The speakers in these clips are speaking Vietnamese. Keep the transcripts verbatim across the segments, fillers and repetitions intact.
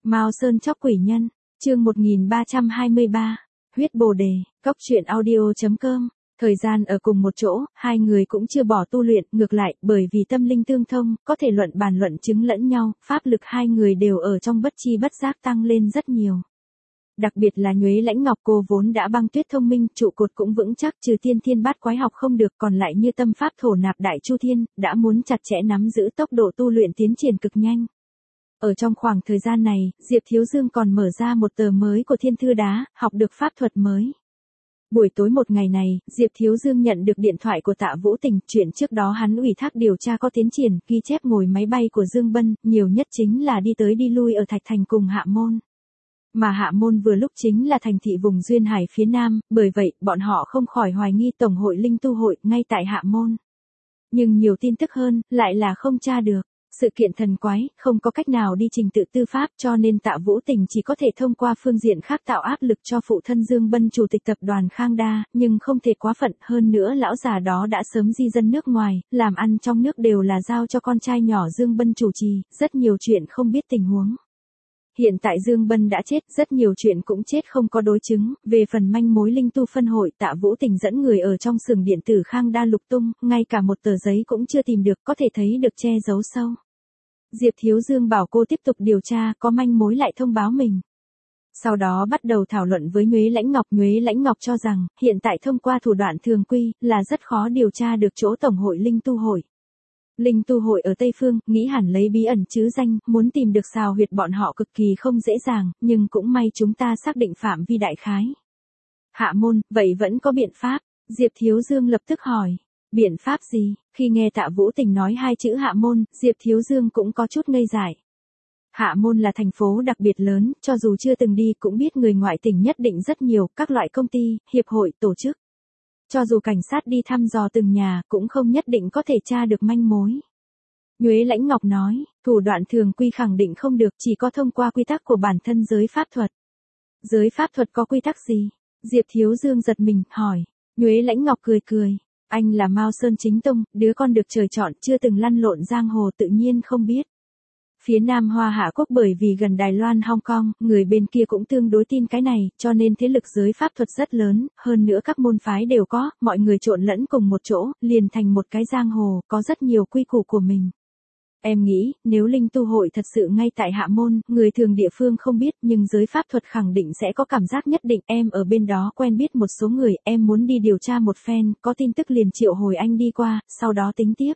Mao Sơn chóc quỷ nhân, chương một nghìn ba trăm hai mươi ba, huyết bồ đề, cóc truyện audio chấm com. Thời gian ở cùng một chỗ, hai người cũng chưa bỏ tu luyện, ngược lại, bởi vì tâm linh tương thông, có thể luận bàn luận chứng lẫn nhau, pháp lực hai người đều ở trong bất chi bất giác tăng lên rất nhiều. Đặc biệt là Nhuế Lãnh Ngọc, cô vốn đã băng tuyết thông minh, trụ cột cũng vững chắc, trừ tiên thiên bát quái học không được, còn lại như tâm pháp thổ nạp đại chu thiên, đã muốn chặt chẽ nắm giữ tốc độ tu luyện tiến triển cực nhanh. Ở trong khoảng thời gian này, Diệp Thiếu Dương còn mở ra một tờ mới của Thiên Thư Đá, học được pháp thuật mới. Buổi tối một ngày này, Diệp Thiếu Dương nhận được điện thoại của Tạ Vũ Tình, chuyện trước đó hắn ủy thác điều tra có tiến triển, ghi chép ngồi máy bay của Dương Bân, nhiều nhất chính là đi tới đi lui ở Thạch Thành cùng Hạ Môn. Mà Hạ Môn vừa lúc chính là thành thị vùng Duyên Hải phía Nam, bởi vậy, bọn họ không khỏi hoài nghi Tổng hội Linh Tu hội ngay tại Hạ Môn. Nhưng nhiều tin tức hơn, lại là không tra được. Sự kiện thần quái, không có cách nào đi trình tự tư pháp, cho nên Tạ Vũ Tình chỉ có thể thông qua phương diện khác tạo áp lực cho phụ thân Dương Bân chủ tịch tập đoàn Khang Đa, nhưng không thể quá phận, hơn nữa lão già đó đã sớm di dân nước ngoài, làm ăn trong nước đều là giao cho con trai nhỏ Dương Bân chủ trì, rất nhiều chuyện không biết tình huống. Hiện tại Dương Bân đã chết, rất nhiều chuyện cũng chết không có đối chứng, về phần manh mối Linh Tu phân hội, Tạ Vũ Tình dẫn người ở trong xưởng điện tử Khang Đa lục tung, ngay cả một tờ giấy cũng chưa tìm được, có thể thấy được che giấu sâu. Diệp Thiếu Dương bảo cô tiếp tục điều tra, có manh mối lại thông báo mình. Sau đó bắt đầu thảo luận với Nhuế Lãnh Ngọc, Nhuế Lãnh Ngọc cho rằng, hiện tại thông qua thủ đoạn thường quy, là rất khó điều tra được chỗ Tổng hội Linh Tu hội. Linh Tu hội ở Tây Phương, nghĩ hẳn lấy bí ẩn chứ danh, muốn tìm được xào huyệt bọn họ cực kỳ không dễ dàng, nhưng cũng may chúng ta xác định phạm vi đại khái. Hạ Môn, vậy vẫn có biện pháp? Diệp Thiếu Dương lập tức hỏi. Biện pháp gì? Khi nghe Tạ Vũ Tình nói hai chữ Hạ Môn, Diệp Thiếu Dương cũng có chút ngây dại. Hạ Môn là thành phố đặc biệt lớn, cho dù chưa từng đi cũng biết người ngoại tỉnh nhất định rất nhiều, các loại công ty, hiệp hội, tổ chức. Cho dù cảnh sát đi thăm dò từng nhà, cũng không nhất định có thể tra được manh mối. Nhuế Lãnh Ngọc nói, thủ đoạn thường quy khẳng định không được, chỉ có thông qua quy tắc của bản thân giới pháp thuật. Giới pháp thuật có quy tắc gì? Diệp Thiếu Dương giật mình, hỏi. Nhuế Lãnh Ngọc cười cười. Anh là Mao Sơn chính tông, đứa con được trời chọn, chưa từng lăn lộn giang hồ tự nhiên không biết. Phía Nam Hoa Hạ Quốc bởi vì gần Đài Loan Hong Kong, người bên kia cũng tương đối tin cái này, cho nên thế lực giới pháp thuật rất lớn, hơn nữa các môn phái đều có, mọi người trộn lẫn cùng một chỗ, liền thành một cái giang hồ, có rất nhiều quy củ của mình. Em nghĩ, nếu Linh Tu hội thật sự ngay tại Hạ Môn, người thường địa phương không biết, nhưng giới pháp thuật khẳng định sẽ có cảm giác nhất định, em ở bên đó quen biết một số người, em muốn đi điều tra một phen, có tin tức liền triệu hồi anh đi qua, sau đó tính tiếp.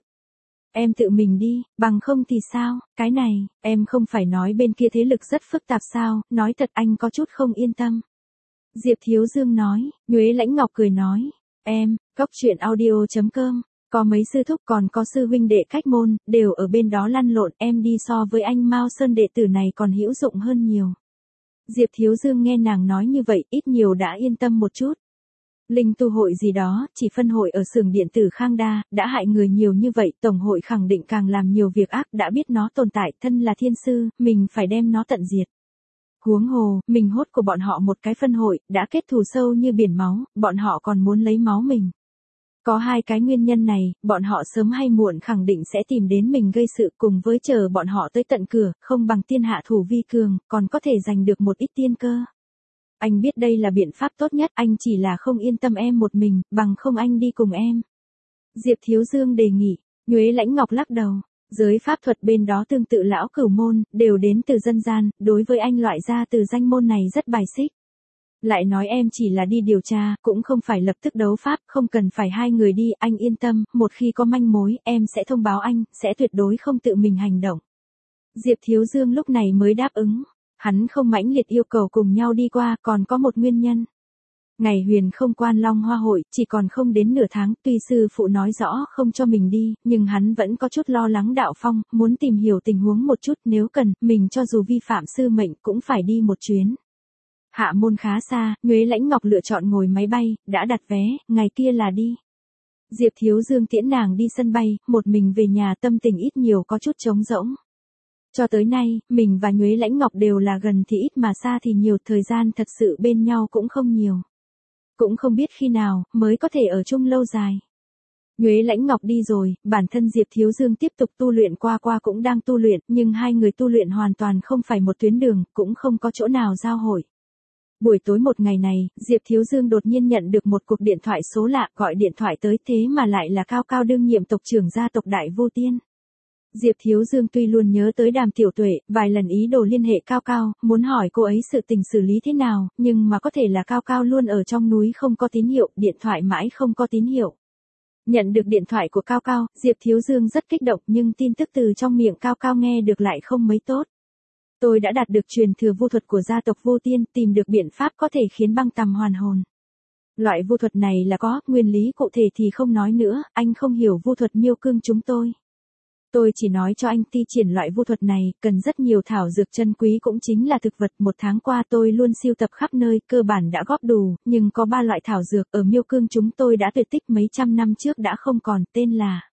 Em tự mình đi, bằng không thì sao, cái này, em không phải nói bên kia thế lực rất phức tạp sao, nói thật anh có chút không yên tâm. Diệp Thiếu Dương nói, Nhuế Lãnh Ngọc cười nói, em, cóc truyện audio chấm com. Có mấy sư thúc còn có sư huynh đệ cách môn, đều ở bên đó lăn lộn, em đi so với anh Mao Sơn đệ tử này còn hữu dụng hơn nhiều. Diệp Thiếu Dương nghe nàng nói như vậy, ít nhiều đã yên tâm một chút. Linh Tu hội gì đó, chỉ phân hội ở xưởng điện tử Khang Đa, đã hại người nhiều như vậy, Tổng hội khẳng định càng làm nhiều việc ác, đã biết nó tồn tại, thân là thiên sư, mình phải đem nó tận diệt. Huống hồ, mình hốt của bọn họ một cái phân hội, đã kết thù sâu như biển máu, bọn họ còn muốn lấy máu mình. Có hai cái nguyên nhân này, bọn họ sớm hay muộn khẳng định sẽ tìm đến mình gây sự, cùng với chờ bọn họ tới tận cửa, không bằng tiên hạ thủ vi cường, còn có thể giành được một ít tiên cơ. Anh biết đây là biện pháp tốt nhất, anh chỉ là không yên tâm em một mình, bằng không anh đi cùng em. Diệp Thiếu Dương đề nghị, Nhuế Lãnh Ngọc lắc đầu, giới pháp thuật bên đó tương tự lão cửu môn, đều đến từ dân gian, đối với anh loại ra từ danh môn này rất bài xích. Lại nói em chỉ là đi điều tra, cũng không phải lập tức đấu pháp, không cần phải hai người đi, anh yên tâm, một khi có manh mối, em sẽ thông báo anh, sẽ tuyệt đối không tự mình hành động. Diệp Thiếu Dương lúc này mới đáp ứng, hắn không mãnh liệt yêu cầu cùng nhau đi qua, còn có một nguyên nhân. Ngày Huyền không quan Long Hoa hội, chỉ còn không đến nửa tháng, tuy sư phụ nói rõ không cho mình đi, nhưng hắn vẫn có chút lo lắng Đạo Phong, muốn tìm hiểu tình huống một chút, nếu cần, mình cho dù vi phạm sư mệnh cũng phải đi một chuyến. Hạ Môn khá xa, Nhuế Lãnh Ngọc lựa chọn ngồi máy bay, đã đặt vé, ngày kia là đi. Diệp Thiếu Dương tiễn nàng đi sân bay, một mình về nhà, tâm tình ít nhiều có chút trống rỗng. Cho tới nay, mình và Nhuế Lãnh Ngọc đều là gần thì ít mà xa thì nhiều, thời gian thật sự bên nhau cũng không nhiều. Cũng không biết khi nào, mới có thể ở chung lâu dài. Nhuế Lãnh Ngọc đi rồi, bản thân Diệp Thiếu Dương tiếp tục tu luyện, qua qua cũng đang tu luyện, nhưng hai người tu luyện hoàn toàn không phải một tuyến đường, cũng không có chỗ nào giao hội. Buổi tối một ngày này, Diệp Thiếu Dương đột nhiên nhận được một cuộc điện thoại số lạ, gọi điện thoại tới thế mà lại là Cao Cao đương nhiệm tộc trưởng gia tộc Đại Vô Tiên. Diệp Thiếu Dương tuy luôn nhớ tới Đàm Tiểu Tuệ, vài lần ý đồ liên hệ Cao Cao, muốn hỏi cô ấy sự tình xử lý thế nào, nhưng mà có thể là Cao Cao luôn ở trong núi không có tín hiệu, điện thoại mãi không có tín hiệu. Nhận được điện thoại của Cao Cao, Diệp Thiếu Dương rất kích động nhưng tin tức từ trong miệng Cao Cao nghe được lại không mấy tốt. Tôi đã đạt được truyền thừa vu thuật của gia tộc Vô Tiên, tìm được biện pháp có thể khiến băng tằm hoàn hồn. Loại vu thuật này là có, nguyên lý cụ thể thì không nói nữa, anh không hiểu vu thuật miêu cương chúng tôi. Tôi chỉ nói cho anh thi triển loại vu thuật này, cần rất nhiều thảo dược chân quý cũng chính là thực vật. Một tháng qua tôi luôn sưu tập khắp nơi, cơ bản đã góp đủ, nhưng có ba loại thảo dược ở miêu cương chúng tôi đã tuyệt tích mấy trăm năm trước đã không còn, tên là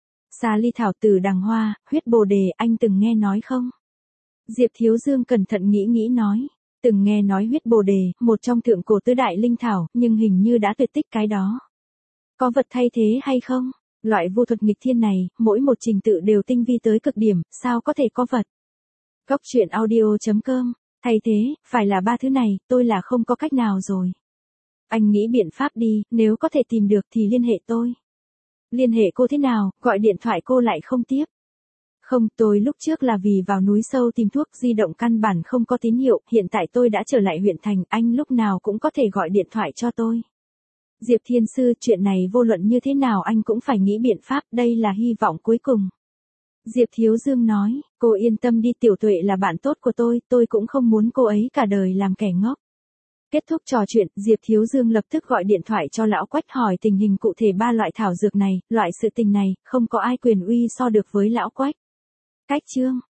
xà ly thảo, tử đằng hoa, huyết bồ đề, anh từng nghe nói không? Diệp Thiếu Dương cẩn thận nghĩ nghĩ nói, từng nghe nói huyết bồ đề, một trong thượng cổ tứ đại linh thảo, nhưng hình như đã tuyệt tích cái đó. Có vật thay thế hay không? Loại vu thuật nghịch thiên này, mỗi một trình tự đều tinh vi tới cực điểm, sao có thể có vật? Góc truyện audio chấm com, thay thế, phải là ba thứ này, tôi là không có cách nào rồi. Anh nghĩ biện pháp đi, nếu có thể tìm được thì liên hệ tôi. Liên hệ cô thế nào, gọi điện thoại cô lại không tiếp. Không, tôi lúc trước là vì vào núi sâu tìm thuốc, di động căn bản không có tín hiệu, hiện tại tôi đã trở lại huyện thành, anh lúc nào cũng có thể gọi điện thoại cho tôi. Diệp Thiên Sư, chuyện này vô luận như thế nào anh cũng phải nghĩ biện pháp, đây là hy vọng cuối cùng. Diệp Thiếu Dương nói, cô yên tâm đi, Tiểu Tuệ là bạn tốt của tôi, tôi cũng không muốn cô ấy cả đời làm kẻ ngốc. Kết thúc trò chuyện, Diệp Thiếu Dương lập tức gọi điện thoại cho Lão Quách hỏi tình hình cụ thể ba loại thảo dược này, loại sự tình này, không có ai quyền uy so được với Lão Quách. Cách chương